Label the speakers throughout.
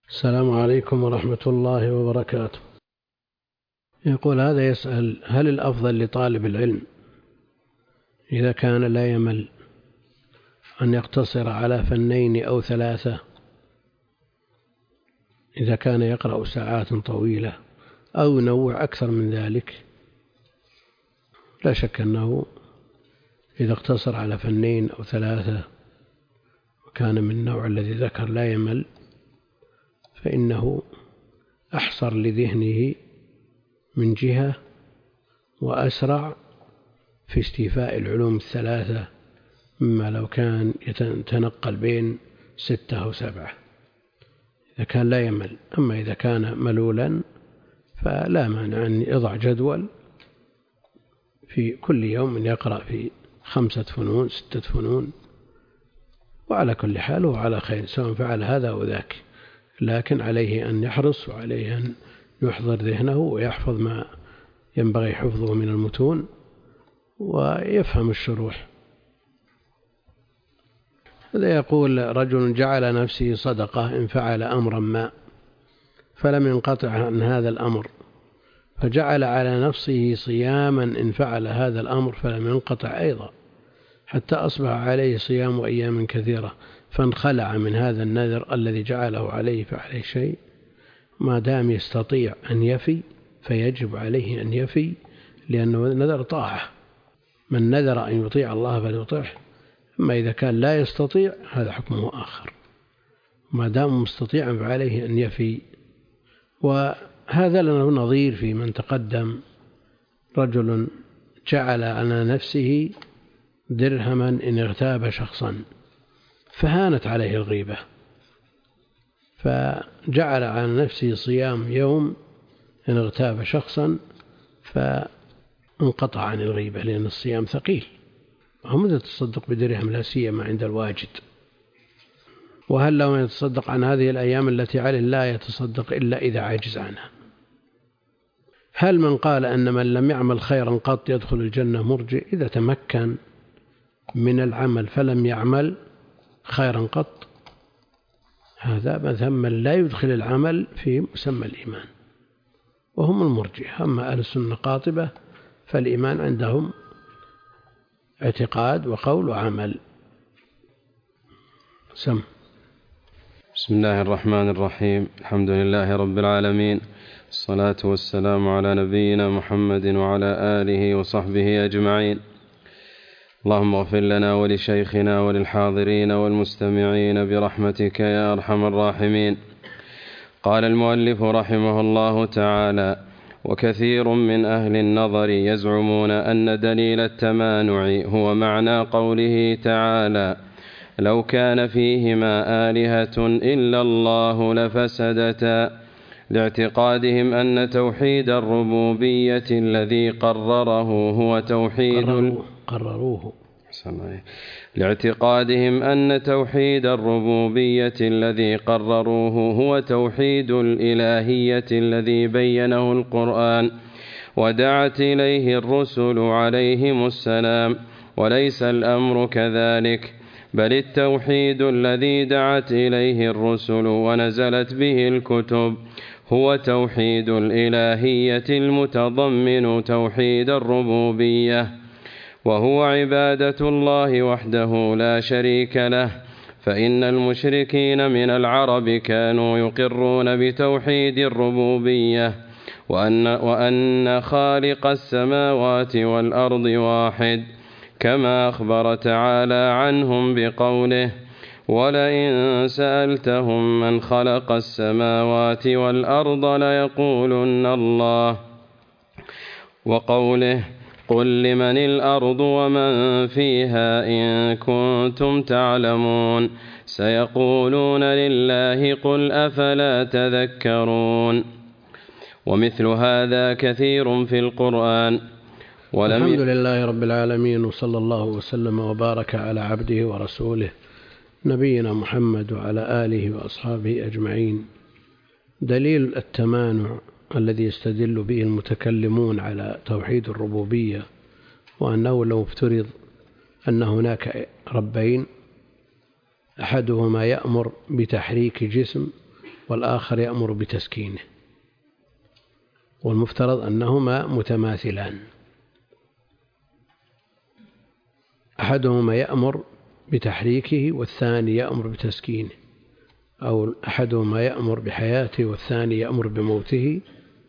Speaker 1: السلام عليكم ورحمة الله وبركاته. يقول هذا يسأل: هل الأفضل لطالب العلم إذا كان لا يمل أن يقتصر على فنين أو ثلاثة إذا كان يقرأ ساعات طويلة، أو ينوع أكثر من ذلك؟ لا شك أنه إذا اقتصر على فنين أو ثلاثة وكان من النوع الذي ذكر لا يمل فإنه أحصر لذهنه من جهة، وأسرع في استيفاء العلوم الثلاثة مما لو كان يتنقل بين 6 أو 7 إذا كان لا يمل. أما إذا كان ملولا فلا مانع أن يضع جدول في كل يوم يقرأ في 5 فنون 6 فنون، وعلى كل حال هو على خير سواء فعل هذا أو ذاك، لكن عليه أن يحرص وعليه أن يحضر ذهنه ويحفظ ما ينبغي حفظه من المتون ويفهم الشروح. هذا يقول: رجل جعل نفسه صدقة إن فعل أمرا ما فلم ينقطع عن هذا الأمر، فجعل على نفسه صياما إن فعل هذا الأمر فلم ينقطع أيضا، حتى أصبح عليه صيام أيام كثيرة، فانخلع من هذا النذر الذي جعله عليه فعليه شيء. ما دام يستطيع أن يفي فيجب عليه أن يفي، لأنه نذر طاعة، من نذر أن يطيع الله فليطيعه. أما إذا كان لا يستطيع هذا حكمه آخر، ما دام مستطيعا فعليه أن يفي. وهذا له نظير في من تقدم: رجل جعل على نفسه درهما إن اغتاب شخصا فهانت عليه الغيبة، فجعل على نفسه صيام يوم إن اغتاب شخصا فانقطع عن الغيبة، لأن الصيام ثقيل، وهم يتصدق بدرهم لا سيما عند الواجد. وهل لو يتصدق عن هذه الأيام التي عليه لا يتصدق إلا إذا عجز عنها؟ هل من قال أن من لم يعمل خيرا قط يدخل الجنة مرجئ إذا تمكن من العمل فلم يعمل خيرا قط؟ هذا مذهب من لا يدخل العمل في مسمى الإيمان، وهم المرجئة. أما أهل السنة قاطبة فالإيمان عندهم اعتقاد وقول وعمل.
Speaker 2: بسم الله الرحمن الرحيم. الحمد لله رب العالمين، الصلاة والسلام على نبينا محمد وعلى آله وصحبه أجمعين. اللهم اغفر لنا ولشيخنا وللحاضرين والمستمعين برحمتك يا أرحم الراحمين. قال المؤلف رحمه الله تعالى: وكثير من أهل النظر يزعمون أن دليل التمانع هو معنى قوله تعالى: لو كان فيهما آلهة إلا الله لفسدتا، لاعتقادهم أن توحيد الربوبية الذي قرروه هو توحيد الإلهية الذي بينه القرآن ودعت إليه الرسل عليهم السلام، وليس الأمر كذلك، بل التوحيد الذي دعت إليه الرسل ونزلت به الكتب هو توحيد الإلهية المتضمن توحيد الربوبية، وهو عبادة الله وحده لا شريك له. فإن المشركين من العرب كانوا يقرون بتوحيد الربوبية، وأن خالق السماوات والأرض واحد، كما أخبر تعالى عنهم بقوله: ولئن سألتهم من خلق السماوات والأرض ليقولن الله، وقوله: قل لمن الأرض ومن فيها إن كنتم تعلمون، سيقولون لله، قل أفلا تذكرون. ومثل هذا كثير في القرآن.
Speaker 1: الحمد لله رب العالمين، وصلى الله وسلم وبارك على عبده ورسوله نبينا محمد وعلى آله وأصحابه أجمعين. دليل التمانع الذي يستدل به المتكلمون على توحيد الربوبية، وأنه لو افترض أن هناك ربين، أحدهما يأمر بتحريك جسم والآخر يأمر بتسكينه، والمفترض أنهما متماثلان، أحدهما يأمر بتحريكه والثاني يأمر بتسكينه، أو أحدهما يأمر بحياته والثاني يأمر بموته،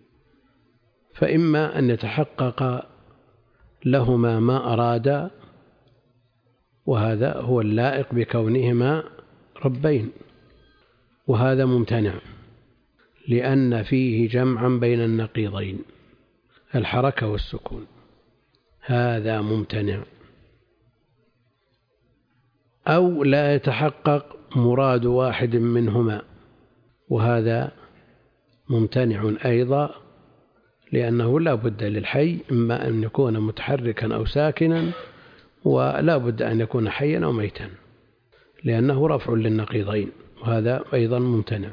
Speaker 1: فإما أن يتحقق لهما ما أرادا، وهذا هو اللائق بكونهما ربين، وهذا ممتنع لأن فيه جمعا بين النقيضين الحركة والسكون، هذا ممتنع. أو لا يتحقق مراد واحد منهما، وهذا ممتنع أيضا، لأنه لا بد للحي إما أن يكون متحركا أو ساكنا، ولا بد أن يكون حيا أو ميتا، لأنه رفع للنقيضين، وهذا أيضا ممتنع.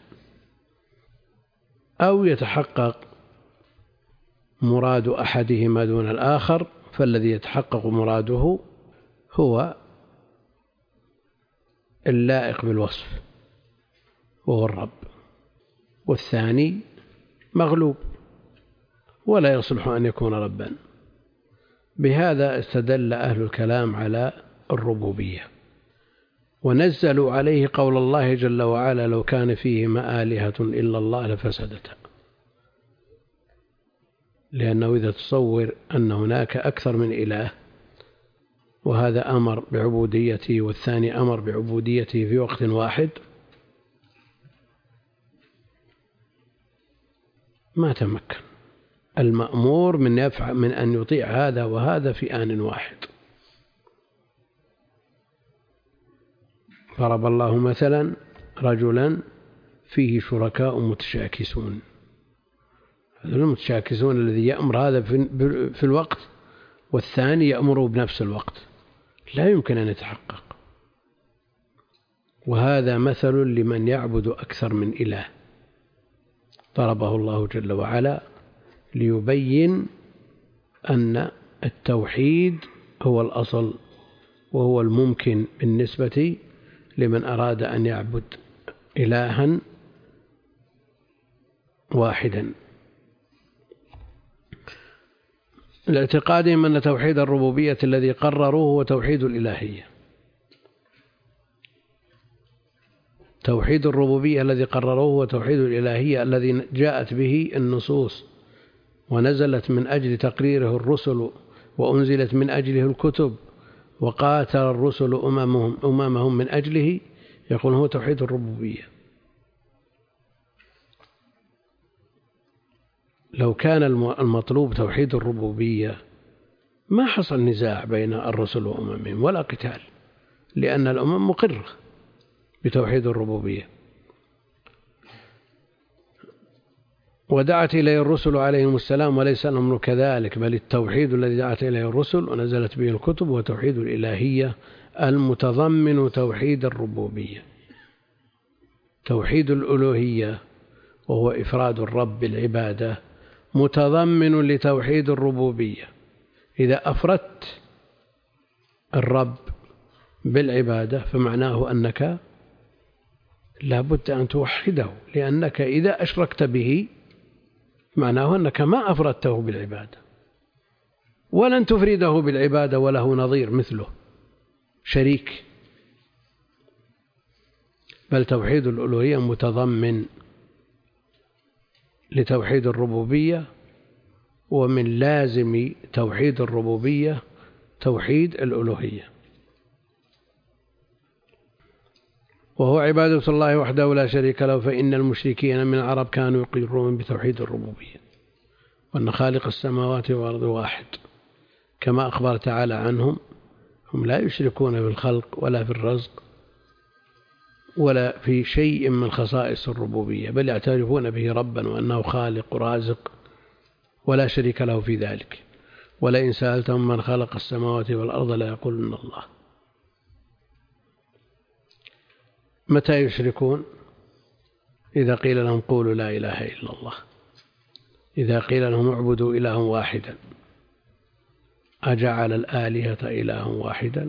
Speaker 1: أو يتحقق مراد أحدهما دون الآخر، فالذي يتحقق مراده هو اللائق بالوصف وهو الرب، والثاني مغلوب ولا يصلح أن يكون ربا. بهذا استدل أهل الكلام على الربوبية، ونزلوا عليه قول الله جل وعلا: لو كان فيهما آلهة إلا الله لفسدتا. لأنه إذا تصور أن هناك أكثر من إله، وهذا أمر بعبوديته والثاني أمر بعبوديته في وقت واحد، ما تمكن المأمور من أن يطيع هذا وهذا في آن واحد. ضرب الله مثلا رجلا فيه شركاء متشاكسون، المتشاكسون الذي يأمر هذا في الوقت والثاني يأمره بنفس الوقت، لا يمكن أن يتحقق. وهذا مثل لمن يعبد أكثر من إله، ضربه الله جل وعلا ليبين أن التوحيد هو الأصل، وهو الممكن بالنسبة لمن أراد أن يعبد إلها واحدا. لاعتقادهم أن توحيد الربوبية الذي قرروه هو توحيد الإلهية. توحيد الربوبية الذي قرروه هو توحيد الإلهية الذي جاءت به النصوص ونزلت من أجل تقريره الرسل، وأنزلت من أجله الكتب، وقاتل الرسل أممهم من أجله، يقول هو توحيد الربوبية. لو كان المطلوب توحيد الربوبية ما حصل نزاع بين الرسل وأممهم ولا قتال، لأن الأمم مقرة بتوحيد الربوبية. ودعت إليه الرسل عليهم السلام، وليس الأمر كذلك، بل التوحيد الذي دعت إليه الرسل ونزلت به الكتب هو توحيد الإلهية المتضمن توحيد الربوبية. توحيد الألوهية وهو إفراد الرب بالعبادة متضمن لتوحيد الربوبية. إذا أفردت الرب بالعبادة فمعناه أنك لا بد أن توحده، لأنك إذا أشركت به معناه أنك ما أفردته بالعبادة، ولن تفرده بالعبادة وله نظير مثله شريك. بل توحيد الألوهية متضمن لتوحيد الربوبية، ومن لازم توحيد الربوبية توحيد الألوهية، وهو عبادة الله وحده لا شريك له. فإن المشركين من العرب كانوا يقرون بتوحيد الربوبية، وأن خالق السماوات والأرض واحد، كما أخبر تعالى عنهم: هم لا يشركون بالخلق ولا في الرزق ولا في شيء من خصائص الربوبية، بل يعترفون به ربا وأنه خالق رازق ولا شريك له في ذلك. ولئن سألتهم من خلق السماوات والأرض لا يقولون الله. متى يشركون؟ إذا قيل لهم قولوا لا إله إلا الله، إذا قيل لهم اعبدوا إلها واحدا، أجعل الآلهة إلها واحدا،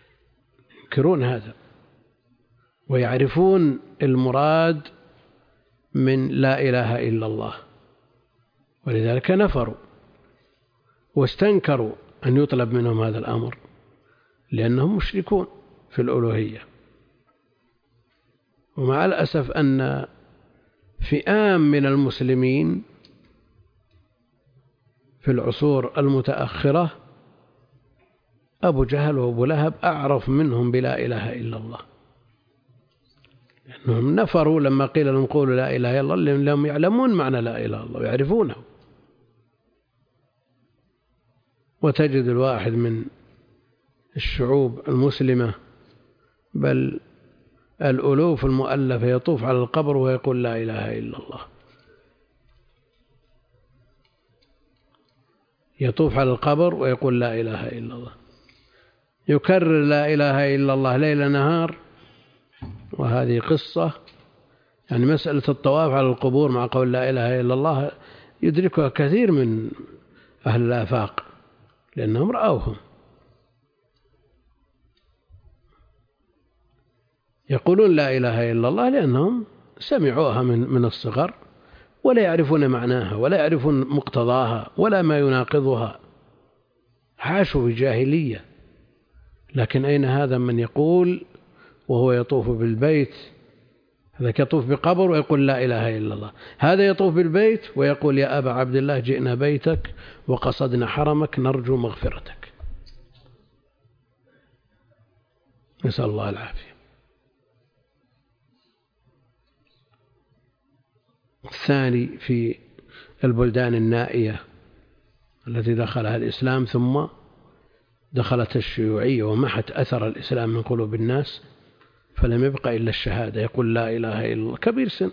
Speaker 1: ينكرون هذا ويعرفون المراد من لا إله إلا الله، ولذلك نفروا واستنكروا أن يطلب منهم هذا الأمر، لأنهم مشركون في الألوهية. ومع الأسف أن فئام من المسلمين في العصور المتأخرة أبو جهل وأبو لهب أعرف منهم بلا إله إلا الله، لأنهم نفروا لما قيل لهم قولوا لا إله إلا الله، لأنهم يعلمون معنى لا إله إلا الله ويعرفونه. وتجد الواحد من الشعوب المسلمة بل الألوف المؤلفة يطوف على القبر ويقول لا إله إلا الله، يطوف على القبر ويقول لا إله إلا الله، يكرر لا إله إلا الله ليل نهار. وهذه قصة، يعني مسألة الطواف على القبور مع قول لا إله إلا الله يدركها كثير من أهل الآفاق لأنهم رأوهم. يقولون لا إله إلا الله لأنهم سمعوها من الصغر، ولا يعرفون معناها ولا يعرفون مقتضاها ولا ما يناقضها، عاشوا بجاهلية. لكن أين هذا من يقول وهو يطوف بالبيت؟ هذا يطوف بقبر ويقول لا إله إلا الله، هذا يطوف بالبيت ويقول يا أبا عبد الله جئنا بيتك وقصدنا حرمك نرجو مغفرتك. نسأل الله العافية. الثاني في البلدان النائية التي دخلها الإسلام ثم دخلت الشيوعية ومحت أثر الإسلام من قلوب الناس، فلم يبقى إلا الشهادة، يقول لا إله إلا الله، كبير سن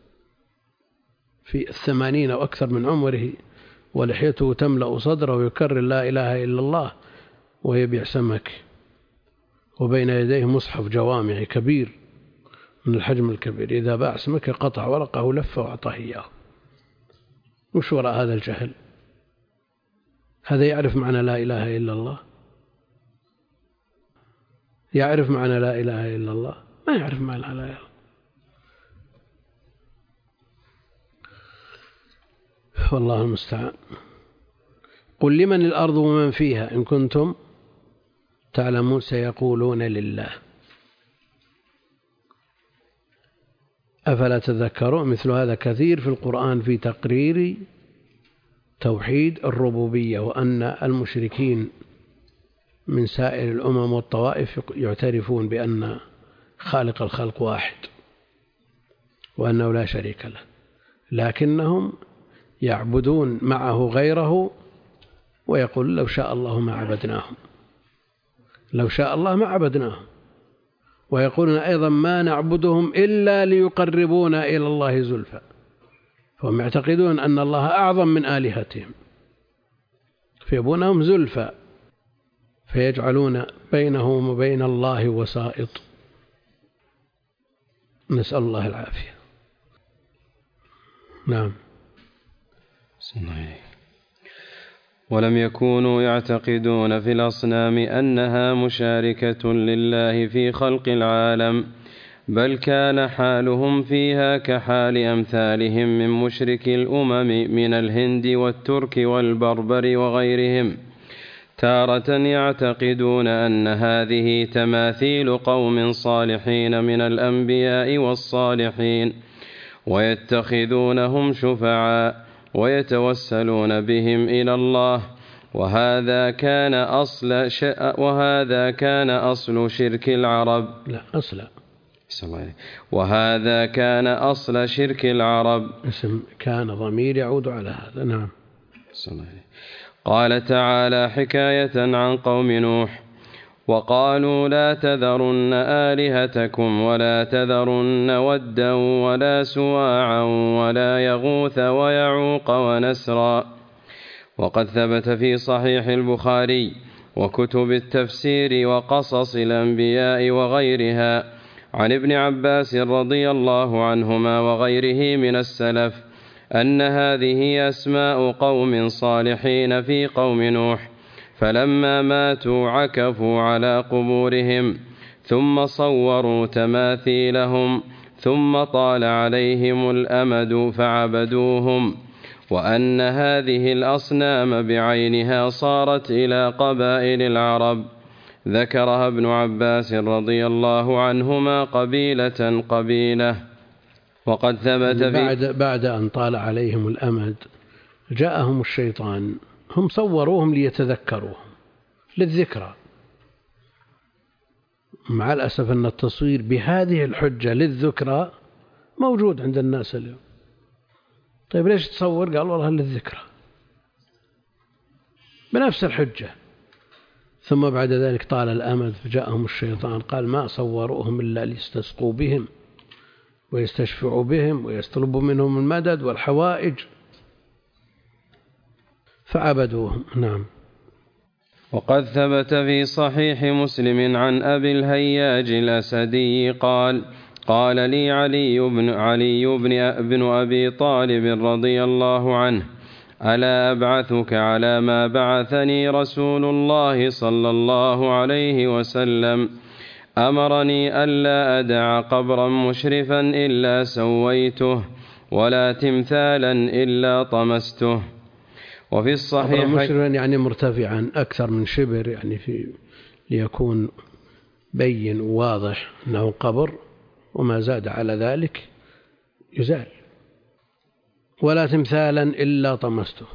Speaker 1: في 80 أو أكثر من عمره ولحيته تملأ صدره ويكرر لا إله إلا الله ويبيع سمك، وبين يديه مصحف جوامعي كبير من الحجم الكبير، إذا باع سمك قطع ورقه ولفه وأعطاه إياه. وش وراء هذا الجهل؟ هذا يعرف معنى لا إله إلا الله؟ يعرف معنى لا إله إلا الله؟ ما يعرف معنى لا إله إلا الله. والله المستعان. قل لمن الأرض ومن فيها إن كنتم تعلمون سيقولون لله أفلا تذكرون. مثل هذا كثير في القرآن في تقرير توحيد الربوبية، وأن المشركين من سائر الأمم والطوائف يعترفون بأن خالق الخلق واحد وأنه لا شريك له، لكنهم يعبدون معه غيره ويقول لو شاء الله ما عبدناهم، لو شاء الله ما عبدناهم. ويقولون أيضا ما نعبدهم إلا ليقربونا إلى الله زلفى، فهم يعتقدون أن الله أعظم من آلهتهم فيبونهم زلفى، فيجعلون بينهم وبين الله وسائط. نسأل الله العافية. نعم.
Speaker 2: ولم يكونوا يعتقدون في الأصنام أنها مشاركة لله في خلق العالم، بل كان حالهم فيها كحال أمثالهم من مشركي الأمم من الهند والترك والبربر وغيرهم، تارة يعتقدون أن هذه تماثيل قوم صالحين من الأنبياء والصالحين، ويتخذونهم شفعاء ويتوسلون بهم إلى الله، وهذا كان أصل شرك العرب. وهذا كان أصل شرك العرب.
Speaker 1: اسم كان ضمير يعود على هذا. نعم.
Speaker 2: قال تعالى حكاية عن قوم نوح: وقالوا لا تذرن آلهتكم ولا تذرن ودا ولا سواعا ولا يغوث ويعوق ونسرا. وقد ثبت في صحيح البخاري وكتب التفسير وقصص الأنبياء وغيرها عن ابن عباس رضي الله عنهما وغيره من السلف أن هذه أسماء قوم صالحين في قوم نوح، فلما ماتوا عكفوا على قبورهم ثم صوروا تماثيلهم ثم طال عليهم الأمد فعبدوهم، وأن هذه الأصنام بعينها صارت إلى قبائل العرب. ذكرها ابن عباس رضي الله عنهما قبيلة قبيلة. وقد ثبت
Speaker 1: بعد أن طال عليهم الأمد جاءهم الشيطان، هم صوروهم ليتذكروهم للذكرى. مع الأسف أن التصوير بهذه الحجة للذكرى موجود عند الناس اليوم. طيب ليش تصور؟ قال والله للذكرى، بنفس الحجة. ثم بعد ذلك طال الأمد فجاءهم الشيطان قال ما صوروهم إلا ليستسقوا بهم ويستشفعوا بهم ويطلبوا منهم المدد والحوائج فعبدوهم. نعم.
Speaker 2: وقد ثبت في صحيح مسلم عن أبي الهياج الأسدي قال: قال لي علي بن أبي طالب رضي الله عنه: ألا أبعثك على ما بعثني رسول الله صلى الله عليه وسلم؟ أمرني ألا أدع قبرا مشرفا إلا سويته، ولا تمثالا إلا طمسته. وفي الصحيح
Speaker 1: مشرفا يعني مرتفعا أكثر من شبر، يعني ليكون بين وواضح أنه قبر، وما زاد على ذلك يزال. ولا تمثالا إلا طمسته،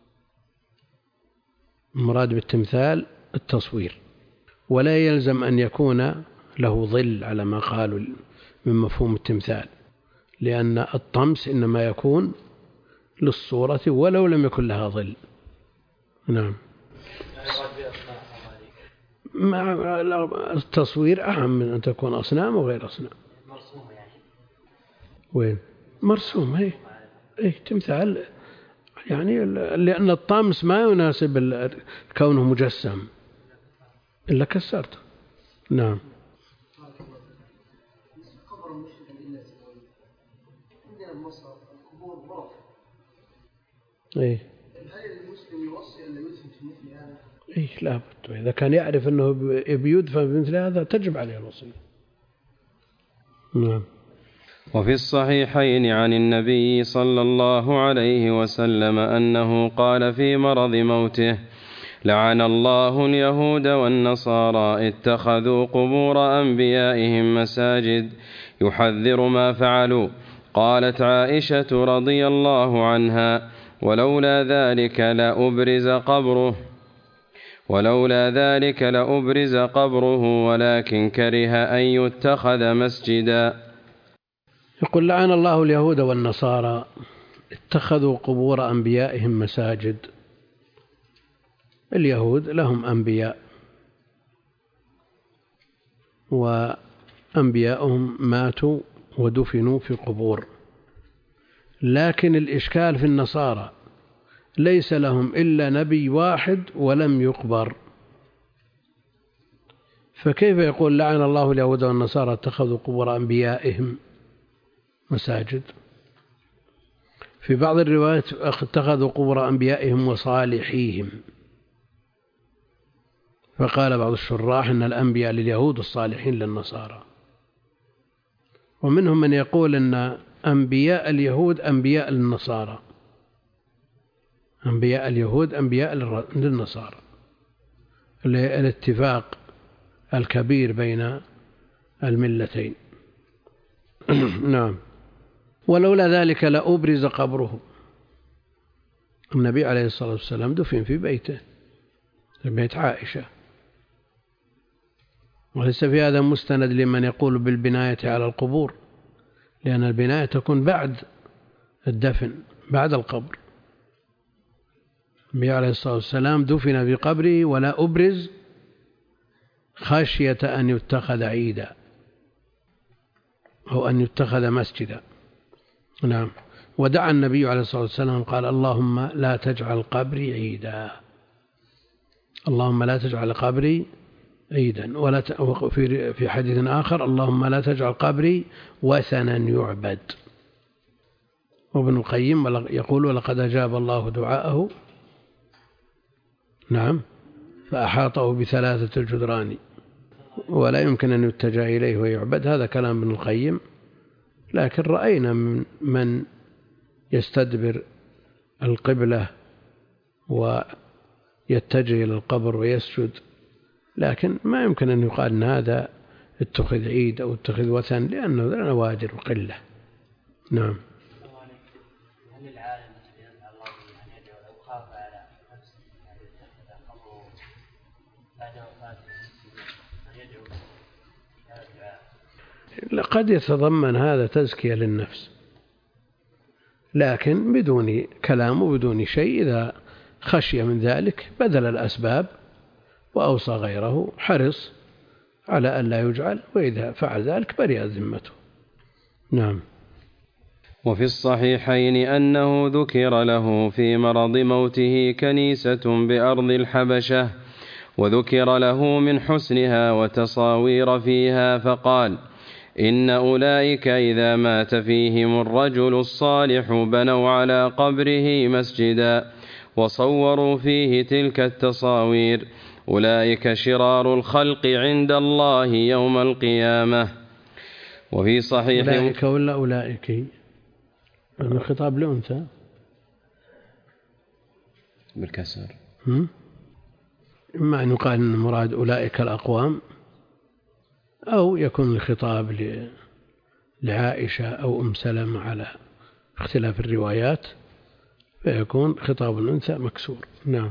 Speaker 1: المراد بالتمثال التصوير، ولا يلزم أن يكون له ظل على ما قالوا من مفهوم التمثال، لأن الطمس إنما يكون للصورة ولو لم يكن لها ظل. نعم. التصوير أهم من أن تكون أصنام وغير أصنام.
Speaker 3: مرسومة يعني.
Speaker 1: وين؟ مرسومة إيه تمثال يعني، لأن الطمس ما يناسب كونه مجسم إلا كسرته. نعم. إيه.
Speaker 3: هل المسلم يوصي أن يدفن في مثل هذا؟
Speaker 1: إيه لا بد، إذا كان يعرف أنه بيدفن بمثل هذا تجب عليه الوصية. نعم.
Speaker 2: وفي الصحيحين عن النبي صلى الله عليه وسلم أنه قال في مرض موته: لعن الله اليهود والنصارى اتخذوا قبور أنبيائهم مساجد، يحذر ما فعلوا. قالت عائشة رضي الله عنها: ولولا ذلك لأبرز قبره ولكن كره أن يتخذ مسجدا.
Speaker 1: يقول: لعن الله اليهود والنصارى اتخذوا قبور أنبيائهم مساجد. اليهود لهم أنبياء، وأنبياؤهم ماتوا ودفنوا في قبور، لكن الإشكال في النصارى ليس لهم إلا نبي واحد ولم يقبر، فكيف يقول لعن الله اليهود والنصارى اتخذوا قبور أنبيائهم مساجد؟ في بعض الروايات اتخذوا قبور أنبيائهم وصالحيهم، فقال بعض الشراح إن الأنبياء لليهود والصالحين للنصارى. ومنهم من يقول أن أنبياء اليهود أنبياء للنصارى، أنبياء اليهود أنبياء للنصارى، الاتفاق الكبير بين الملتين. نعم. ولولا ذلك لأبرز قبره. النبي عليه الصلاة والسلام دفن في بيته، في بيت عائشة، وليس في هذا مستند لمن يقول بالبناية على القبور، لأن البناية تكون بعد الدفن، بعد القبر. النبي عليه الصلاة والسلام دفن في قبره ولا أبرز خشية أن يتخذ عيدا أو أن يتخذ مسجدا. نعم. ودعا النبي عليه الصلاة والسلام قال: اللهم لا تجعل قبري عيدا، اللهم لا تجعل قبري عيدا. ولا في حديث آخر: اللهم لا تجعل قبري وثنا يعبد. وابن القيم يقول: ولقد أجاب الله دعاءه، نعم، فأحاطه بثلاثة الجدران ولا يمكن أن يتجه إليه ويعبد. هذا كلام ابن القيم لكن رأينا من يستدبر القبلة ويتجه إلى القبر ويسجد، لكن ما يمكن أن يقال أن هذا اتخذ عيد أو اتخذ وثن، لأنه نوادر وقلة. نعم.
Speaker 3: هل العالم يفعل الله أن يدعو لو خاف على نفسه أن يتخذ قبره بعد وفاته أن يدعو هذا الدعاء؟
Speaker 1: قد يتضمن هذا تزكية للنفس، لكن بدون كلام وبدون شيء. إذا خشي من ذلك بذل الأسباب وأوصى غيره، حرص على أن لا يجعل، وإذا فعل ذلك برئت ذمته. نعم.
Speaker 2: وفي الصحيحين أنه ذكر له في مرض موته كنيسة بأرض الحبشة، وذكر له من حسنها وتصاوير فيها، فقال: إن أولئك إذا مات فيهم الرجل الصالح بنوا على قبره مسجدا وصوروا فيه تلك التصاوير، أولئك شرار الخلق عند الله يوم القيامة. وفي صحيح
Speaker 1: أولئك ولا أولئك؟ الخطاب لأنثى
Speaker 2: بالكسر،
Speaker 1: إما أن يقال أن المراد أولئك الأقوام، أو يكون الخطاب لعائشة أو أم سلمة على اختلاف الروايات، فيكون خطاب الأنثى مكسور. نعم.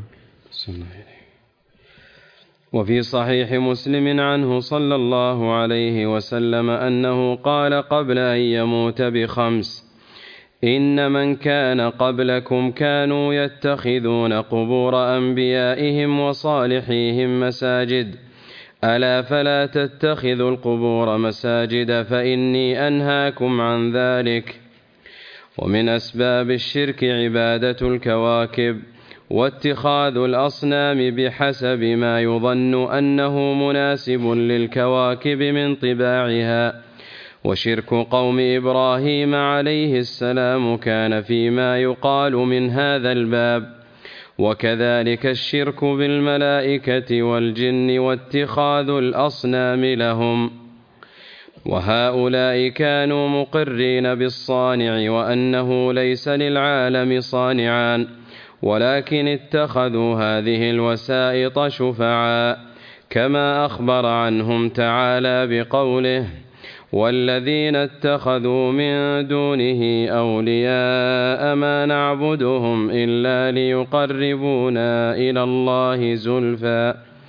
Speaker 2: وفي صحيح مسلم عنه صلى الله عليه وسلم أنه قال قبل أن يموت ب5: إن من كان قبلكم كانوا يتخذون قبور أنبيائهم وصالحيهم مساجد، ألا فلا تتخذوا القبور مساجد فإني أنهاكم عن ذلك. ومن أسباب الشرك عبادة الكواكب واتخاذ الأصنام بحسب ما يظن أنه مناسب للكواكب من طباعها. وشرك قوم إبراهيم عليه السلام كان فيما يقال من هذا الباب، وكذلك الشرك بالملائكة والجن واتخاذ الأصنام لهم. وهؤلاء كانوا مقرين بالصانع وأنه ليس للعالم صانعان، ولكن اتخذوا هذه الوسائط شفعاء، كما أخبر عنهم تعالى بقوله: والذين اتخذوا من دونه أولياء ما نعبدهم إلا ليقربونا إلى الله زلفى.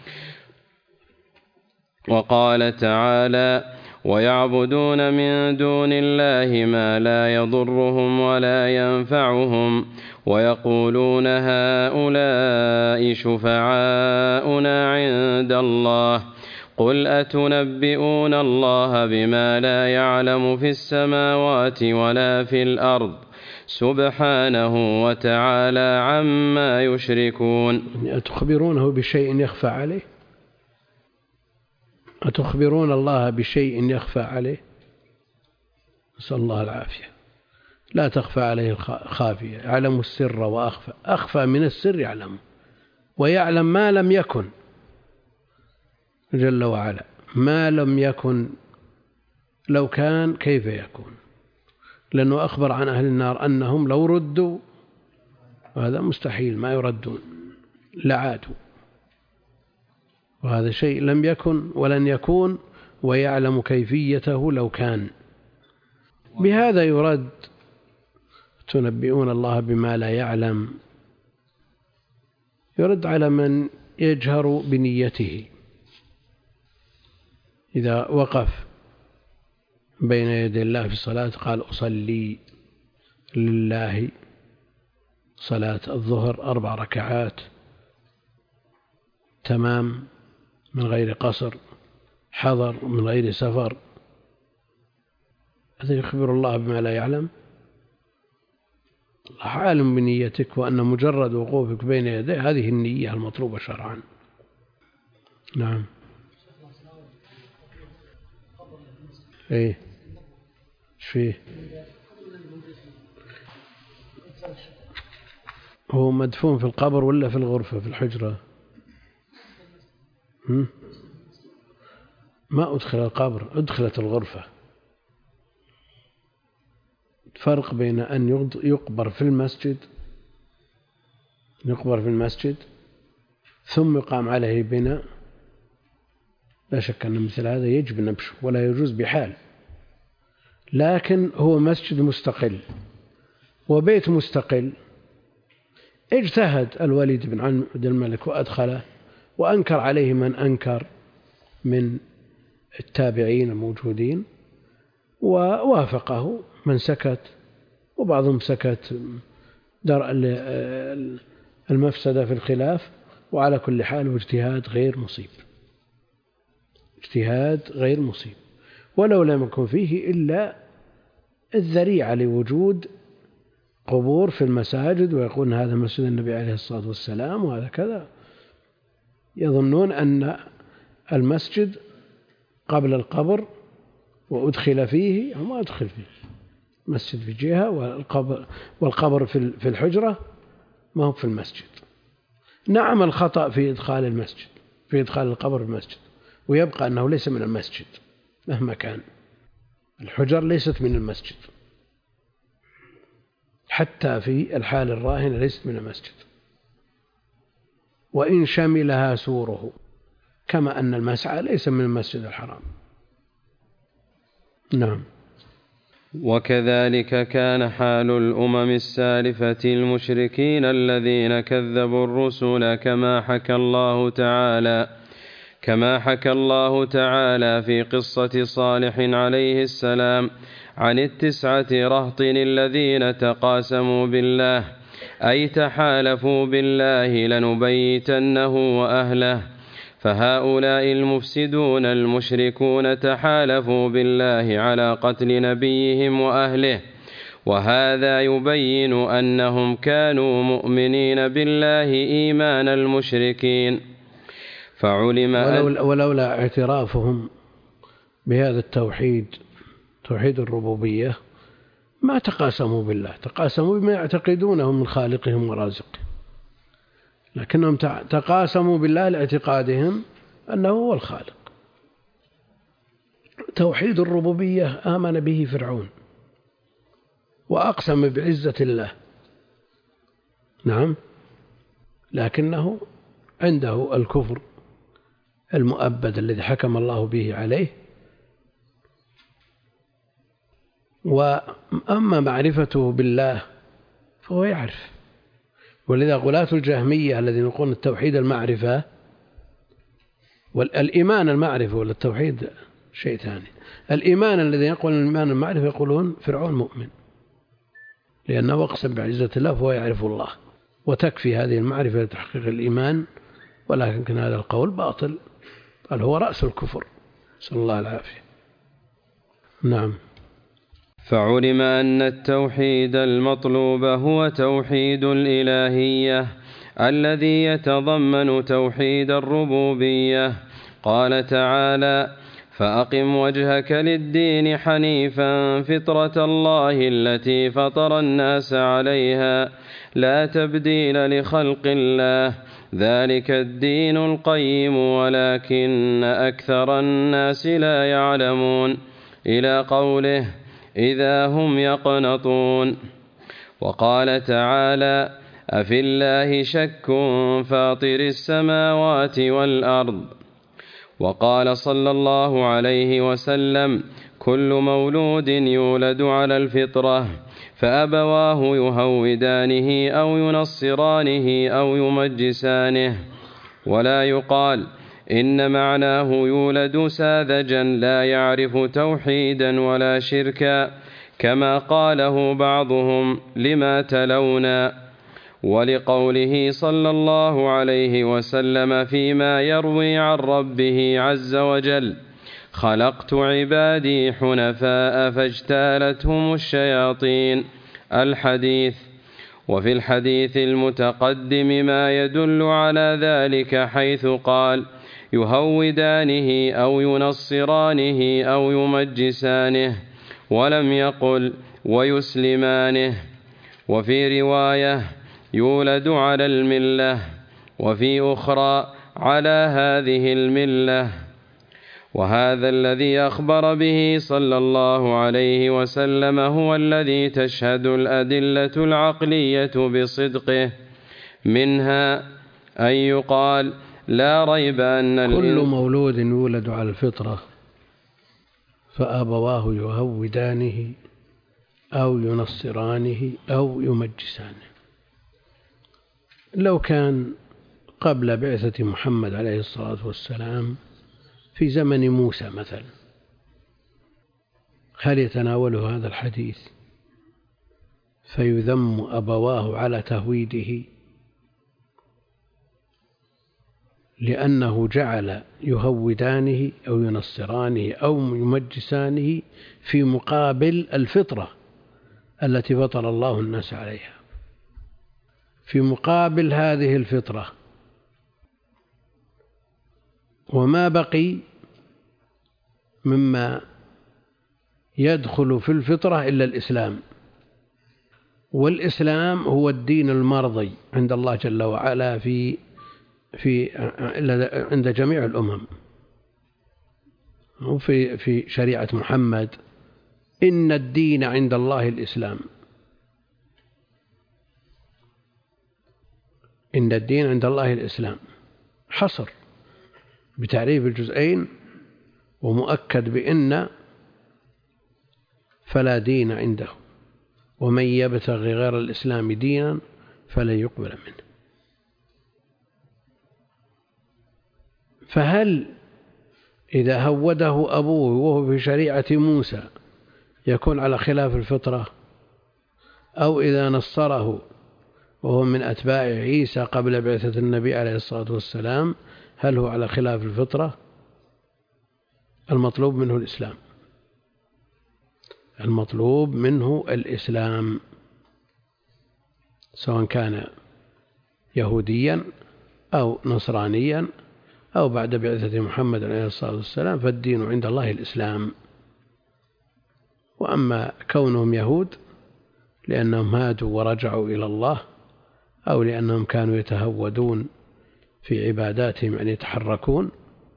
Speaker 2: وقال تعالى: ويعبدون من دون الله ما لا يضرهم ولا ينفعهم، ويقولون هؤلاء شفعاؤنا عند الله، قل أتنبئون الله بما لا يعلم في السماوات ولا في الأرض سبحانه وتعالى عما يشركون.
Speaker 1: أتخبرونه بشيء يخفى عليه؟ أتخبرون الله بشيء يخفى عليه؟ نسأل الله العافية. لا تخفى عليه خافية، يعلم السر وأخفى، أخفى من السر يعلم، ويعلم ما لم يكن جل وعلا، ما لم يكن لو كان كيف يكون، لأنه أخبر عن أهل النار أنهم لو ردوا، وهذا مستحيل، ما يردون، لعادوا، وهذا شيء لم يكن ولن يكون، ويعلم كيفيته لو كان. بهذا يرد تنبئون الله بما لا يعلم، يرد على من يجهر بنيته، إذا وقف بين يدي الله في الصلاة قال أصلي لله صلاة الظهر 4 ركعات تمام من غير قصر، حضر من غير سفر، هذا يخبر الله بما لا يعلم؟ الله عالم بنيتك، وأن مجرد وقوفك بين يديه هذه النية المطلوبة شرعا. نعم. ايه ايش فيه؟ هو مدفون في القبر ولا في الغرفة في الحجرة؟ ما أدخل القبر، أدخلت الغرفة. فرق بين أن يقبر في المسجد ثم يقام عليه بناء، لا شك أن مثل هذا يجب نبشه ولا يجوز بحال، لكن هو مسجد مستقل وبيت مستقل اجتهد الوليد بن عبد الملك وأدخله، وأنكر عليه من أنكر من التابعين الموجودين، ووافقه من سكت، وبعضهم سكت درء المفسدة في الخلاف. وعلى كل حال اجتهاد غير مصيب، ولو لم يكن فيه إلا الذريعة لوجود قبور في المساجد، ويقول هذا مسجد النبي عليه الصلاة والسلام وهذا كذا، يظنون أن المسجد قبل القبر وأدخل فيه، وما أدخل فيه، مسجد في جهة والقبر في الحجرة، ما هو في المسجد. نعم الخطأ في إدخال القبر المسجد، ويبقى أنه ليس من المسجد مهما كان، الحجر ليست من المسجد حتى في الحال الراهنة، ليست من المسجد، وإن شملها سوره، كما أن المسعى ليس من المسجد الحرام. نعم.
Speaker 2: وكذلك كان حال الأمم السالفة المشركين الذين كذبوا الرسل، كما حكى الله تعالى في قصة صالح عليه السلام عن 9 رهط الذين تقاسموا بالله، أي تحالفوا بالله لنبيتنه وأهله. فهؤلاء المفسدون المشركون تحالفوا بالله على قتل نبيهم وأهله، وهذا يبين أنهم كانوا مؤمنين بالله إيمان المشركين. فعلم
Speaker 1: ولولا اعترافهم بهذا التوحيد، توحيد الربوبية، ما تقاسموا بالله، تقاسموا بما يعتقدونه من خالقهم ورازقهم، لكنهم تقاسموا بالله لاعتقادهم أنه هو الخالق. توحيد الربوبية آمن به فرعون وأقسم بعزة الله، نعم، لكنه عنده الكفر المؤبد الذي حكم الله به عليه. وأما معرفته بالله فهو يعرف، ولذا غلاة الجهمية الذين يقولون التوحيد المعرفة والإيمان المعرفة، ولا التوحيد شيء ثاني. الإيمان الذي يقول الإيمان المعرفة يقولون فرعون مؤمن لأنه أقسم بعزة الله فهو يعرف الله، وتكفي هذه المعرفة لتحقيق الإيمان، ولكن هذا القول باطل، قال هو رأس الكفر، صلى الله العافية. نعم.
Speaker 2: فعلم أن التوحيد المطلوب هو توحيد الإلهية الذي يتضمن توحيد الربوبية. قال تعالى: فأقم وجهك للدين حنيفا فطرة الله التي فطر الناس عليها لا تبديل لخلق الله ذلك الدين القيم ولكن أكثر الناس لا يعلمون، إلى قوله: إذا هم يقنطون. وقال تعالى: أفي الله شك فاطر السماوات والأرض. وقال صلى الله عليه وسلم: كل مولود يولد على الفطرة فأبواه يهودانه أو ينصرانه أو يمجسانه. ولا يقال إن معناه يولد ساذجا لا يعرف توحيدا ولا شركا، كما قاله بعضهم لما تلونا. ولقوله صلى الله عليه وسلم فيما يروي عن ربه عز وجل: خلقت عبادي حنفاء فاجتالتهم الشياطين، الحديث. وفي الحديث المتقدم ما يدل على ذلك، حيث قال: يهودانه أو ينصرانه أو يمجسانه، ولم يقل ويسلمانه. وفي رواية: يولد على الملة، وفي أخرى: على هذه الملة. وهذا الذي أخبر به صلى الله عليه وسلم هو الذي تشهد الأدلة العقلية بصدقه، منها أن يقال لا ريب أن
Speaker 1: كل مولود يولد على الفطرة فأبواه يهودانه أو ينصرانه أو يمجسانه. لو كان قبل بعثة محمد عليه الصلاة والسلام في زمن موسى مثلا، هل يتناوله هذا الحديث فيذم أبواه على تهويده لأنه جعل يهودانه أو ينصرانه أو يمجسانه في مقابل الفطرة التي فطر الله الناس عليها، في مقابل هذه الفطرة، وما بقي مما يدخل في الفطرة إلا الإسلام، والإسلام هو الدين المرضي عند الله جل وعلا عند جميع الأمم، وفي شريعة محمد إن الدين عند الله الإسلام، إن الدين عند الله الإسلام، حصر بتعريف الجزئين ومؤكد بإن فلا دين عنده، ومن يبتغي غير الإسلام دينا فلن يقبل منه. فهل إذا هوده أبوه وهو في شريعة موسى يكون على خلاف الفطرة، أو إذا نصره وهو من أتباع عيسى قبل بعثة النبي عليه الصلاة والسلام هل هو على خلاف الفطرة؟ المطلوب منه الإسلام، المطلوب منه الإسلام، سواء كان يهوديا أو نصرانيا أو بعد بعثة محمد عليه الصلاة والسلام، فالدين عند الله الإسلام. وأما كونهم يهود لأنهم هادوا ورجعوا إلى الله، أو لأنهم كانوا يتهودون في عباداتهم أن يتحركون،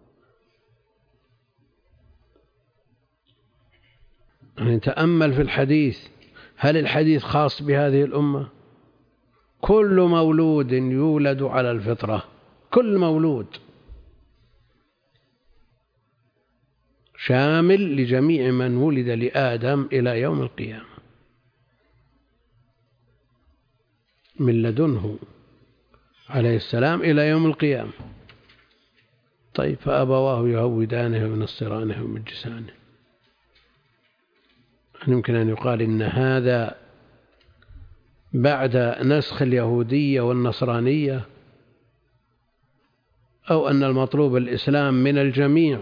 Speaker 1: يعني تأمل في الحديث، هل الحديث خاص بهذه الأمة؟ كل مولود يولد على الفطرة، كل مولود، شامل لجميع من ولد لآدم إلى يوم القيامة، من لدنه عليه السلام إلى يوم القيامة. طيب، فأبواه يهودانه وينصرانه ويمجسانه، يمكن أن يقال إن هذا بعد نسخ اليهودية والنصرانية، أو أن المطلوب الإسلام من الجميع،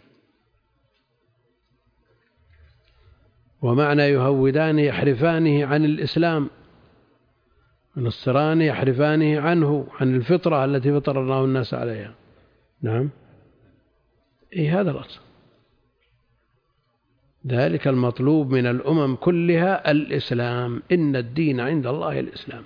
Speaker 1: ومعنى يهودانه يحرفانه عن الإسلام، ونصرانه يحرفانه عنه، عن الفطرة التي فطر الله الناس عليها. نعم، هذا الأصل، ذلك المطلوب من الأمم كلها الإسلام، إن الدين عند الله الإسلام.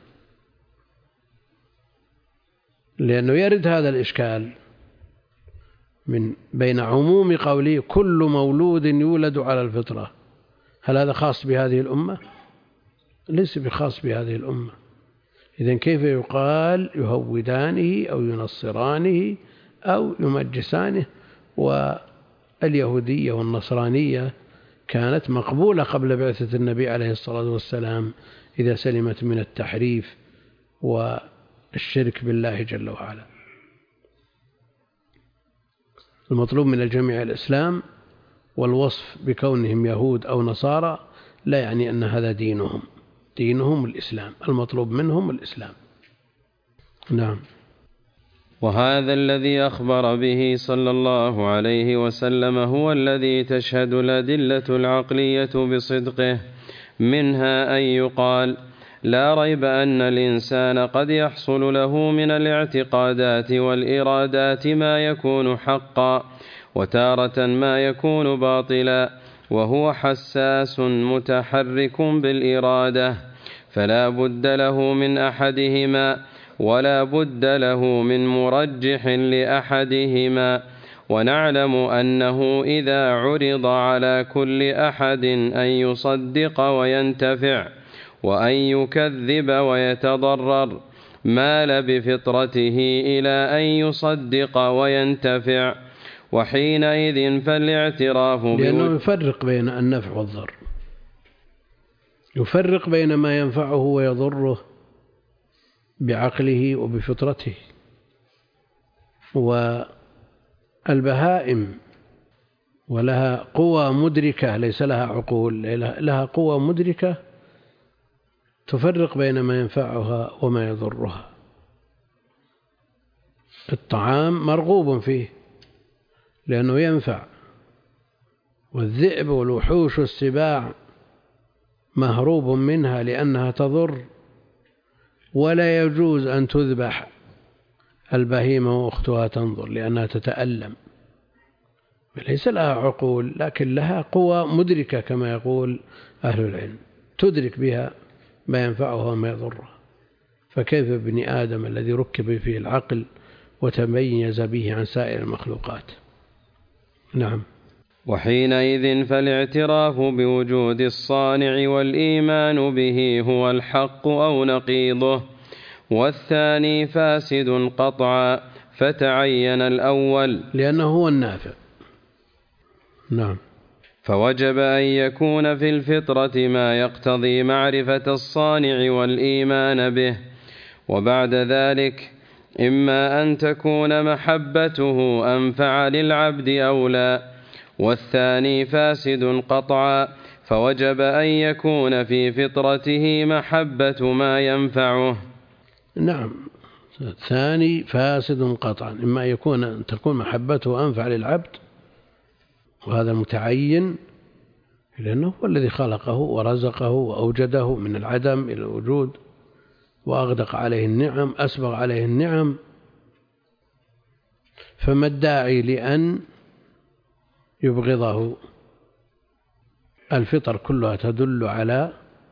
Speaker 1: لأنه يرد هذا الإشكال من بين عموم قوله كل مولود يولد على الفطرة، هل هذا خاص بهذه الأمة؟ ليس بخاص بهذه الأمة. إذن كيف يقال يهودانه أو ينصرانه أو يمجسانه؟ واليهودية والنصرانية كانت مقبولة قبل بعثة النبي عليه الصلاة والسلام إذا سلمت من التحريف والشرك بالله جل وعلا. المطلوب من الجميع الإسلام، والوصف بكونهم يهود أو نصارى لا يعني أن هذا دينهم، دينهم الإسلام، المطلوب منهم الإسلام. نعم.
Speaker 2: وهذا الذي أخبر به صلى الله عليه وسلم هو الذي تشهد الأدلة العقلية بصدقه، منها أن يقال لا ريب أن الإنسان قد يحصل له من الاعتقادات والإرادات ما يكون حقا، وتارة ما يكون باطلا، وهو حساس متحرك بالإرادة، فلا بد له من أحدهما، ولا بد له من مرجح لأحدهما، ونعلم أنه إذا عرض على كل أحد أن يصدق وينتفع وأن يكذب ويتضرر مال بفطرته إلى أن يصدق وينتفع، وحينئذ فالاعتراف
Speaker 1: لأنه يفرق بين النفع والضر، يفرق بين ما ينفعه ويضره بعقله وبفطرته. والبهائم ولها قوى مدركة، ليس لها عقول، لها قوى مدركة تفرق بين ما ينفعها وما يضرها. الطعام مرغوب فيه لأنه ينفع، والذئب والوحوش والسباع مهروب منها لأنها تضر، ولا يجوز أن تذبح البهيمة وأختها تنظر لأنها تتألم، ليس لها عقول لكن لها قوى مدركة كما يقول أهل العلم، تدرك بها ما ينفعها وما يضرها. فكيف ابن آدم الذي ركب فيه العقل وتميز به عن سائر المخلوقات؟ نعم.
Speaker 2: وحينئذ فالاعتراف بوجود الصانع والإيمان به هو الحق أو نقيضه، والثاني فاسد قطعا، فتعين الأول
Speaker 1: لأنه هو النافع. نعم.
Speaker 2: فوجب أن يكون في الفطرة ما يقتضي معرفة الصانع والإيمان به، وبعد ذلك إما أن تكون محبته أنفع للعبد أو لا، والثاني فاسد قطعا، فوجب أن يكون في فطرته محبة ما ينفعه.
Speaker 1: نعم، الثاني فاسد قطعا، إما أن تكون محبته أنفع للعبد، وهذا متعين لأنه هو الذي خلقه ورزقه وأوجده من العدم إلى الوجود، وأغدق عليه النعم، أسبغ عليه النعم. فما الداعي لأن يبغضه؟ الفطر كلها تدل على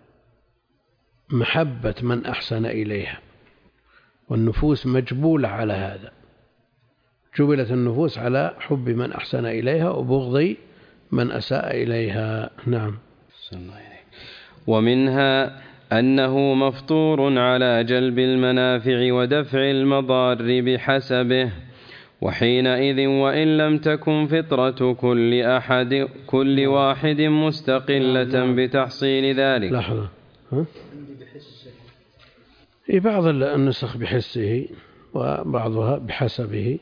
Speaker 1: محبة من أحسن إليها، والنفوس مجبولة على هذا، جبلت النفوس على حب من أحسن إليها وبغض من أساء إليها. نعم.
Speaker 2: ومنها أنه مفطور على جلب المنافع ودفع المضار بحسبه، وحينئذ وإن لم تكن فطرة كل واحد مستقلة بتحصيل ذلك.
Speaker 1: لحظة، بعض النسخ بحسه وبعضها بحسبه،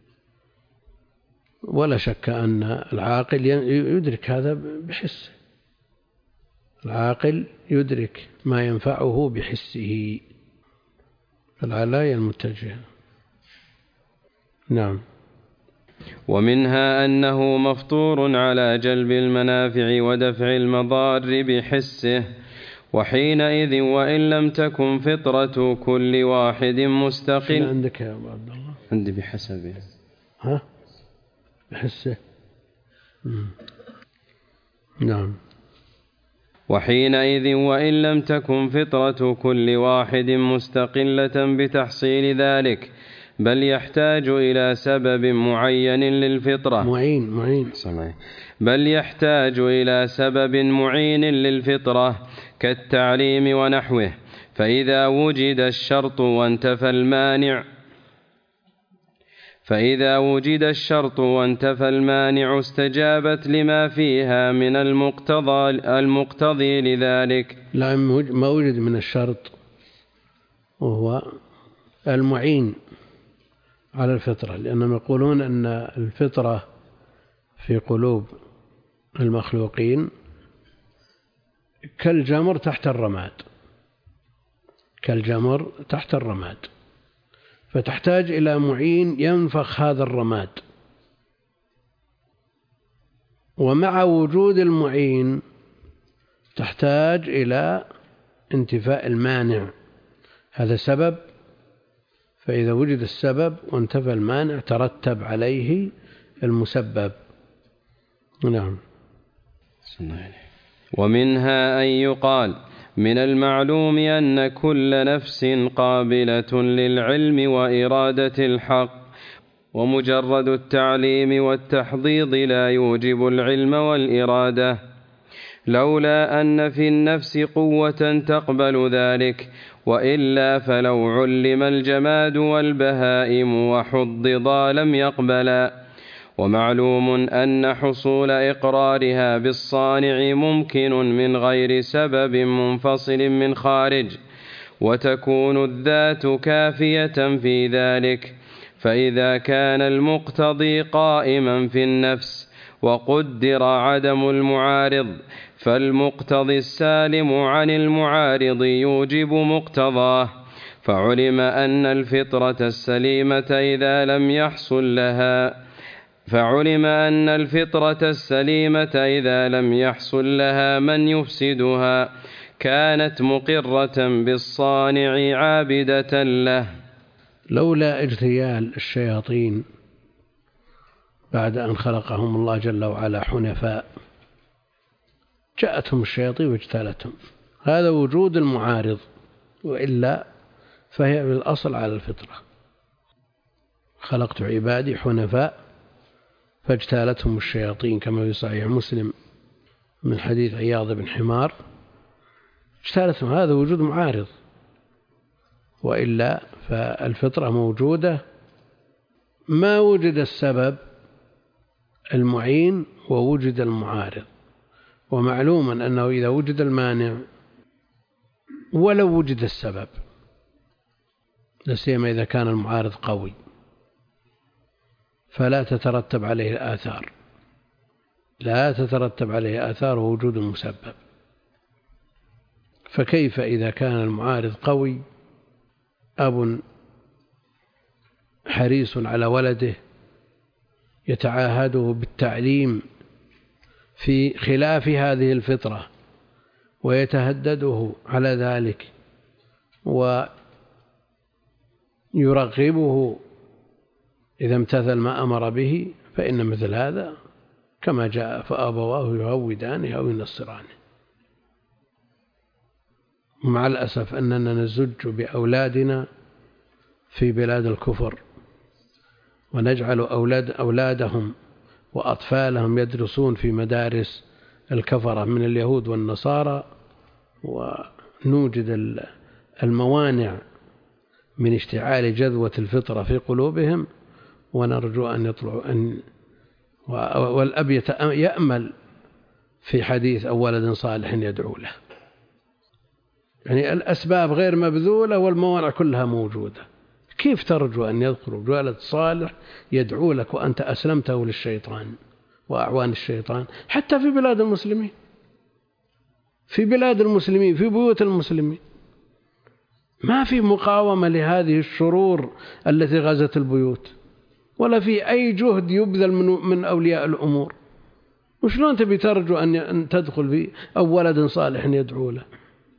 Speaker 1: ولا شك أن العاقل يدرك هذا بحسه، العاقل يدرك ما ينفعه بحسه، العلاية المتجهة. نعم.
Speaker 2: ومنها أنه مفطور على جلب المنافع ودفع المضار بحسه، وحينئذ وإن لم تكن فطرة كل واحد مستقل.
Speaker 1: عندك يا أبو عبد الله؟
Speaker 2: عندي بحسبه.
Speaker 1: ها؟ بحسه. نعم.
Speaker 2: وحينئذ وإن لم تكن فطرة كل واحد مستقلة بتحصيل ذلك، بل يحتاج إلى سبب معين للفطرة. بل يحتاج إلى سبب معين للفطرة كالتعليم ونحوه، فإذا وجد الشرط وانتفى المانع استجابت لما فيها من المقتضي لذلك.
Speaker 1: لا، ما وجد من الشرط وهو المعين على الفطرة، لأنهم يقولون أن الفطرة في قلوب المخلوقين كالجمر تحت الرماد، فتحتاج إلى معين ينفخ هذا الرماد، ومع وجود المعين تحتاج إلى انتفاء المانع، هذا سبب، فإذا وجد السبب وانتفى المانع ترتب عليه المسبب. نعم.
Speaker 2: ومنها أن يقال من المعلوم أن كل نفس قابلة للعلم وإرادة الحق، ومجرد التعليم والتحضيض لا يوجب العلم والإرادة، لولا أن في النفس قوة تقبل ذلك، وإلا فلو علم الجماد والبهائم وحضضا لم يقبلا. ومعلوم أن حصول إقرارها بالصانع ممكن من غير سبب منفصل من خارج، وتكون الذات كافية في ذلك. فإذا كان المقتضي قائما في النفس وقدر عدم المعارض، فالمقتضي السالم عن المعارض يوجب مقتضاه. فعلم أن الفطرة السليمة إذا لم يحصل لها من يفسدها كانت مقرة بالصانع عابدة له.
Speaker 1: لولا اجتيال الشياطين بعد أن خلقهم الله جل وعلا حنفاء، جاءتهم الشياطين واجتالتهم، هذا وجود المعارض، وإلا فهي بالأصل على الفطرة. خلقت عبادي حنفاء فاجتالتهم الشياطين، كما في صحيح مسلم من حديث عياض بن حمار، اجتالتهم، هذا وجود معارض، وإلا فالفطرة موجودة، ما وجد السبب المعين ووجد المعارض. ومعلوما أنه إذا وجد المانع ولو وجد السبب، لا سيما إذا كان المعارض قوي، فلا تترتب عليه الآثار، لا تترتب عليه آثار وجود المسبب. فكيف إذا كان المعارض قوي، أب حريص على ولده يتعاهده بالتعليم في خلاف هذه الفطرة ويتهدده على ذلك ويرغبه إذا امتثل ما أمر به، فإن مثل هذا كما جاء فأبواه يهودانه أو ينصرانه. مع الأسف أننا نزج بأولادنا في بلاد الكفر، ونجعل أولادهم وأطفالهم يدرسون في مدارس الكفرة من اليهود والنصارى، ونوجد الموانع من اشتعال جذوة الفطرة في قلوبهم، ونرجو أن يطلعوا والأب يأمل في حديث أو ولد صالح يدعو له. يعني الأسباب غير مبذولة والموانع كلها موجودة، كيف ترجو أن يذكر ولد صالح يدعو لك وأنت أسلمته للشيطان وأعوان الشيطان؟ حتى في بلاد المسلمين، في بلاد المسلمين، في بيوت المسلمين، ما في مقاومة لهذه الشرور التي غزت البيوت، ولا في أي جهد يبذل من أولياء الأمور. وشلون تبي ترجو أن تدخل في أو ولد صالح يدعو له؟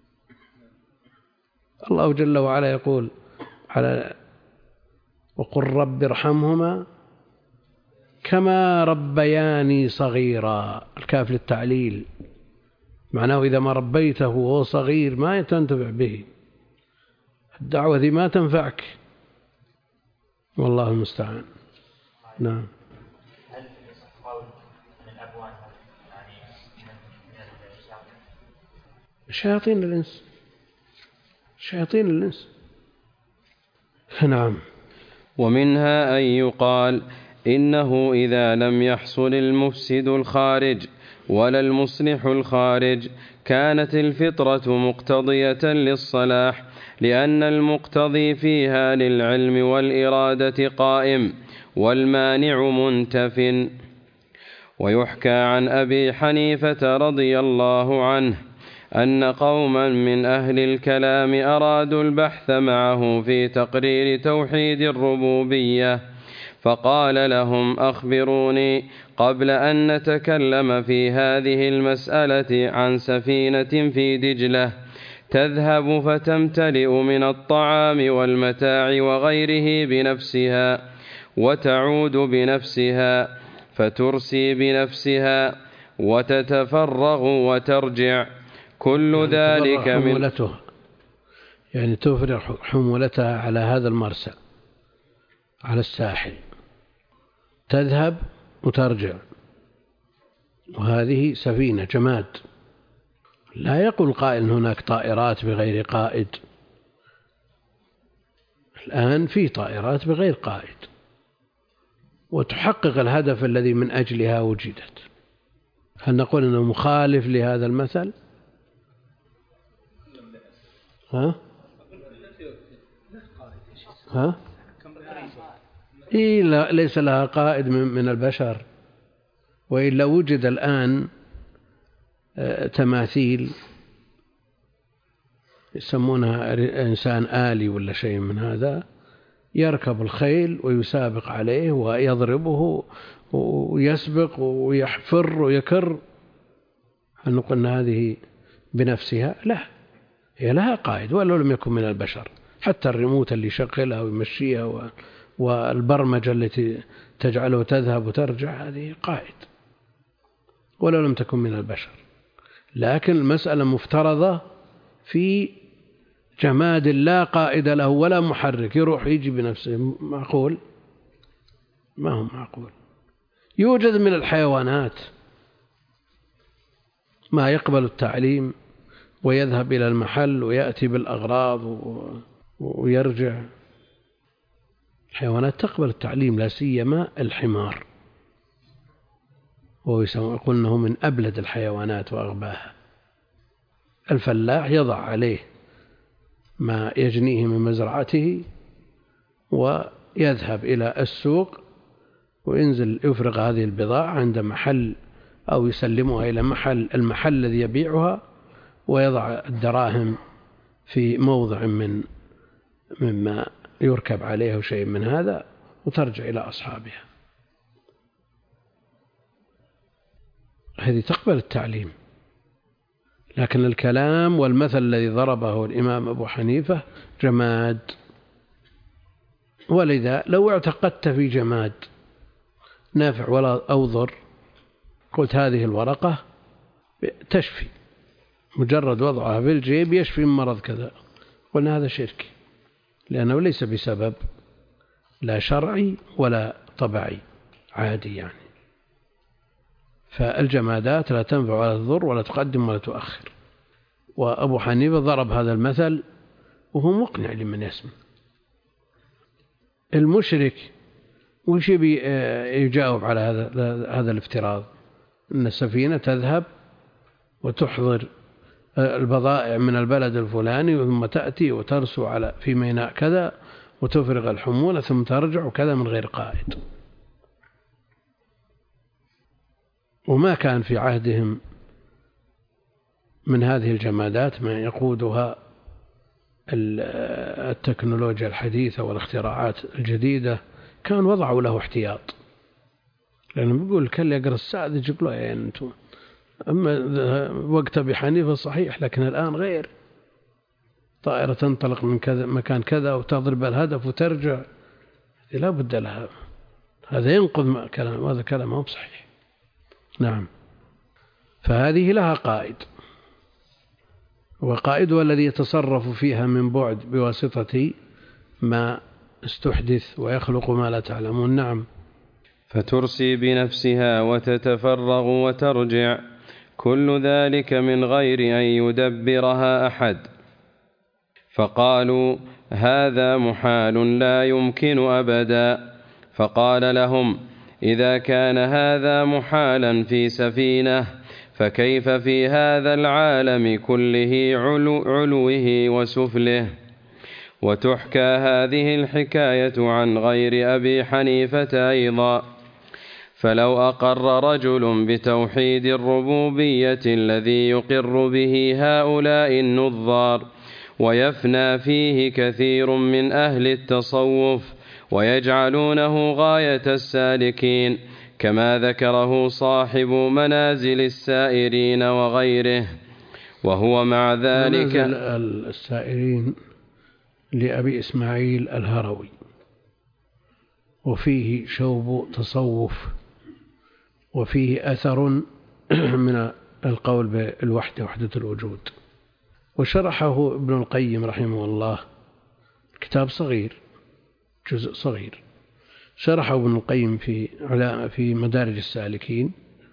Speaker 1: الله جل وعلا يقول وقل رب ارحمهما كما ربياني صغيرا، الكاف للتعليل، معناه إذا ما ربيته وهو صغير ما تنتفع به، الدعوة ذي ما تنفعك، والله المستعان. نعم.
Speaker 3: هل يصح قول من الأبوان يعني من
Speaker 1: شياطين الإنس، شياطين الإنس. نعم.
Speaker 2: ومنها أن يقال إنه إذا لم يحصل المفسد الخارج ولا المصلح الخارج كانت الفطرة مقتضية للصلاح، لأن المقتضي فيها للعلم والإرادة قائم والمانع منتف. ويحكى عن أبي حنيفة رضي الله عنه أن قوما من أهل الكلام أرادوا البحث معه في تقرير توحيد الربوبية، فقال لهم أخبروني قبل أن نتكلم في هذه المسألة عن سفينة في دجلة تذهب فتمتلئ من الطعام والمتاع وغيره بنفسها، وتعود بنفسها، فترسي بنفسها، وتتفرغ وترجع، كل ذلك من
Speaker 1: حمولته، يعني تفرغ حمولتها على هذا المرسى على الساحل، تذهب وترجع، وهذه سفينة جماد. لا يقول قائل هناك طائرات بغير قائد. الآن في طائرات بغير قائد وتحقق الهدف الذي من أجلها وجدت. هل نقول أنه مخالف لهذا المثل؟ إيه، ليس لها قائد من البشر، وإلا وجد الآن تماثيل يسمونها إنسان آلي ولا شيء من هذا، يركب الخيل ويسابق عليه ويضربه ويسبق ويحفر ويكر. هل نقول أن هذه بنفسها؟ لا، هي لها قائد ولو لم يكن من البشر. حتى الريموت اللي يشغلها ويمشيها والبرمجة التي تجعله تذهب وترجع هذه قائد ولو لم تكن من البشر. لكن المسألة مفترضة في جماد لا قائد له ولا محرك، يروح يجي بنفسه. معقول؟ ما هو معقول. يوجد من الحيوانات ما يقبل التعليم ويذهب إلى المحل ويأتي بالأغراض ويرجع. الحيوانات تقبل التعليم، لا سيما الحمار، ويقول أنه من أبلد الحيوانات وأغباها. الفلاح يضع عليه ما يجنيه من مزرعته ويذهب إلى السوق وينزل يفرغ هذه البضاعة عند محل أو يسلمها إلى المحل الذي يبيعها، ويضع الدراهم في موضع مما يركب عليه شيء من هذا وترجع إلى أصحابها. هذه تقبل التعليم. لكن الكلام والمثل الذي ضربه الإمام أبو حنيفة جماد. ولذا لو اعتقدت في جماد نافع ولا أو ضر، قلت هذه الورقة تشفي، مجرد وضعها في الجيب يشفي من مرض كذا، قلنا هذا شرك، لأنه ليس بسبب لا شرعي ولا طبيعي، عادي يعني. فالجمادات لا تنفع ولا تضر ولا تقدم ولا تؤخر. وأبو حنيفة ضرب هذا المثل وهو مقنع لمن يسمع. المشرك وش يجاوب على هذا الافتراض؟ أن السفينة تذهب وتحضر البضائع من البلد الفلاني ثم تأتي وترسو في ميناء كذا وتفرغ الحمولة ثم ترجع وكذا من غير قائد. وما كان في عهدهم من هذه الجمادات ما يقودها التكنولوجيا الحديثة والاختراعات الجديدة، كان وضعوا له احتياط. لأنه بيقول كل يقرأ الساعة يجيب له يعني أنتم. أما وقت أبي حنيفة صحيح، لكن الآن غير. طائرة تنطلق من كذا مكان كذا وتضرب الهدف وترجع، لا بد لها. هذا ينقض كلام، هذا كلام مو صحيح. نعم. فهذه لها قائد، وقائدها الذي يتصرف فيها من بعد بواسطة ما استحدث ويخلق ما لا تعلمون. نعم.
Speaker 2: فترسي بنفسها وتتفرغ وترجع، كل ذلك من غير أن يدبرها أحد. فقالوا هذا محال لا يمكن أبدا. فقال لهم إذا كان هذا محالا في سفينة فكيف في هذا العالم كله علوه وسفله. وتحكى هذه الحكاية عن غير أبي حنيفة أيضا. فلو أقر رجل بتوحيد الربوبية الذي يقر به هؤلاء النظار ويفنى فيه كثير من أهل التصوف ويجعلونه غاية السالكين كما ذكره صاحب منازل السائرين وغيره، وهو مع ذلك
Speaker 1: منازل السائرين لأبي إسماعيل الهروي، وفيه شوب تصوف، وفيه أثر من القول بالوحدة، وحدة الوجود. وشرحه ابن القيم رحمه الله، كتاب صغير، جزء صغير، شرحه ابن القيم في مدارج السالكين،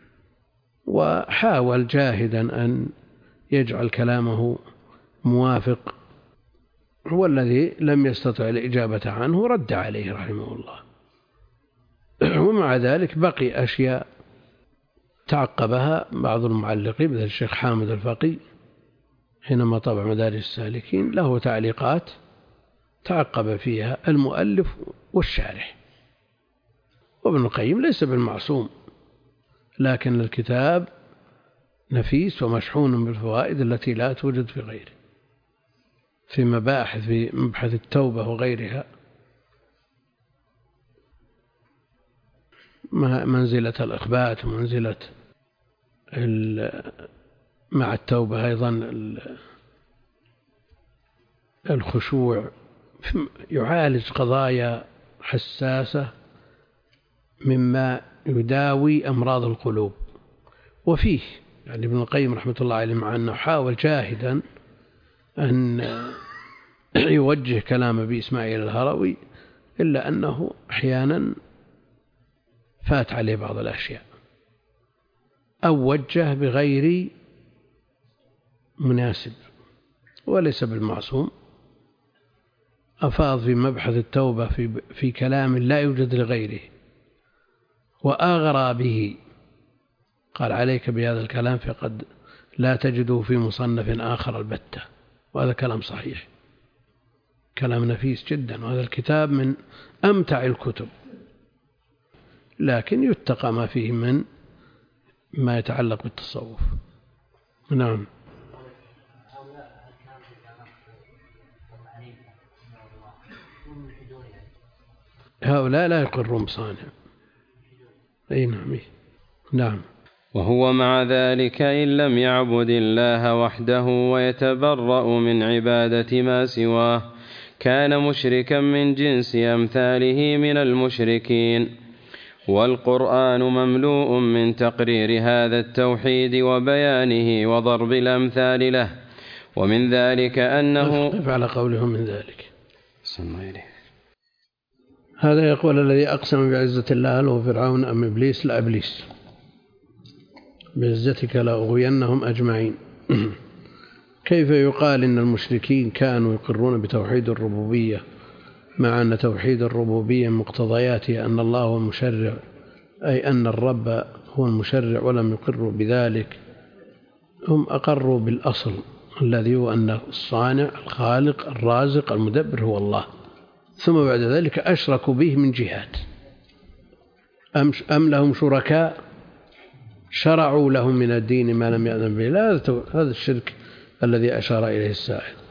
Speaker 1: وحاول جاهدا أن يجعل كلامه موافق. هو الذي لم يستطع الإجابة عنه رد عليه رحمه الله. ومع ذلك بقي أشياء تعقبها بعض المعلقين مثل الشيخ حامد الفقي حينما طبع مدارج السالكين له تعليقات تعقب فيها المؤلف والشارح. وابن القيم ليس بالمعصوم، لكن الكتاب نفيس ومشحون بالفوائد التي لا توجد في غيره، في مبحث التوبة وغيرها منزلة الإخبات ومنزلة مع التوبة أيضا الخشوع، يعالج قضايا حساسة مما يداوي أمراض القلوب. وفيه يعني ابن القيم رحمة الله عليه مع أنه حاول جاهدا أن يوجه كلام أبي إسماعيل الهروي، إلا أنه أحيانا فات عليه بعض الأشياء أو وجه بغير مناسب، وليس بالمعصوم. أفاض في مبحث التوبة في كلام لا يوجد لغيره وأغرى به، قال عليك بهذا الكلام فقد لا تجده في مصنف آخر البتة. وهذا كلام صحيح، كلام نفيس جدا، وهذا الكتاب من أمتع الكتب، لكن يتقى ما فيه من ما يتعلق بالتصوف. نعم. هؤلاء لا يقرون بصانع. أي نعم. نعم.
Speaker 2: وهو مع ذلك إن لم يعبد الله وحده ويتبرأ من عبادة ما سواه كان مشركا من جنس أمثاله من المشركين. والقرآن مملوء من تقرير هذا التوحيد وبيانه وضرب الأمثال له. ومن ذلك أنه
Speaker 1: على قوله من ذلك هذا يقول الذي أقسم بعزة الله هل هو فرعون أم إبليس؟ لا، إبليس. بعزتك لأغوينهم أجمعين. كيف يقال إن المشركين كانوا يقرون بتوحيد الربوبية مع أن توحيد الربوبية مقتضياته أن الله هو المشرع، أي أن الرب هو المشرع، ولم يقروا بذلك؟ هم أقروا بالأصل الذي هو أن الصانع الخالق الرازق المدبر هو الله، ثم بعد ذلك أشركوا به من جهات. أم لهم شركاء شرعوا لهم من الدين ما لم يأذن به؟ لا، هذا الشرك الذي أشار إليه السائل.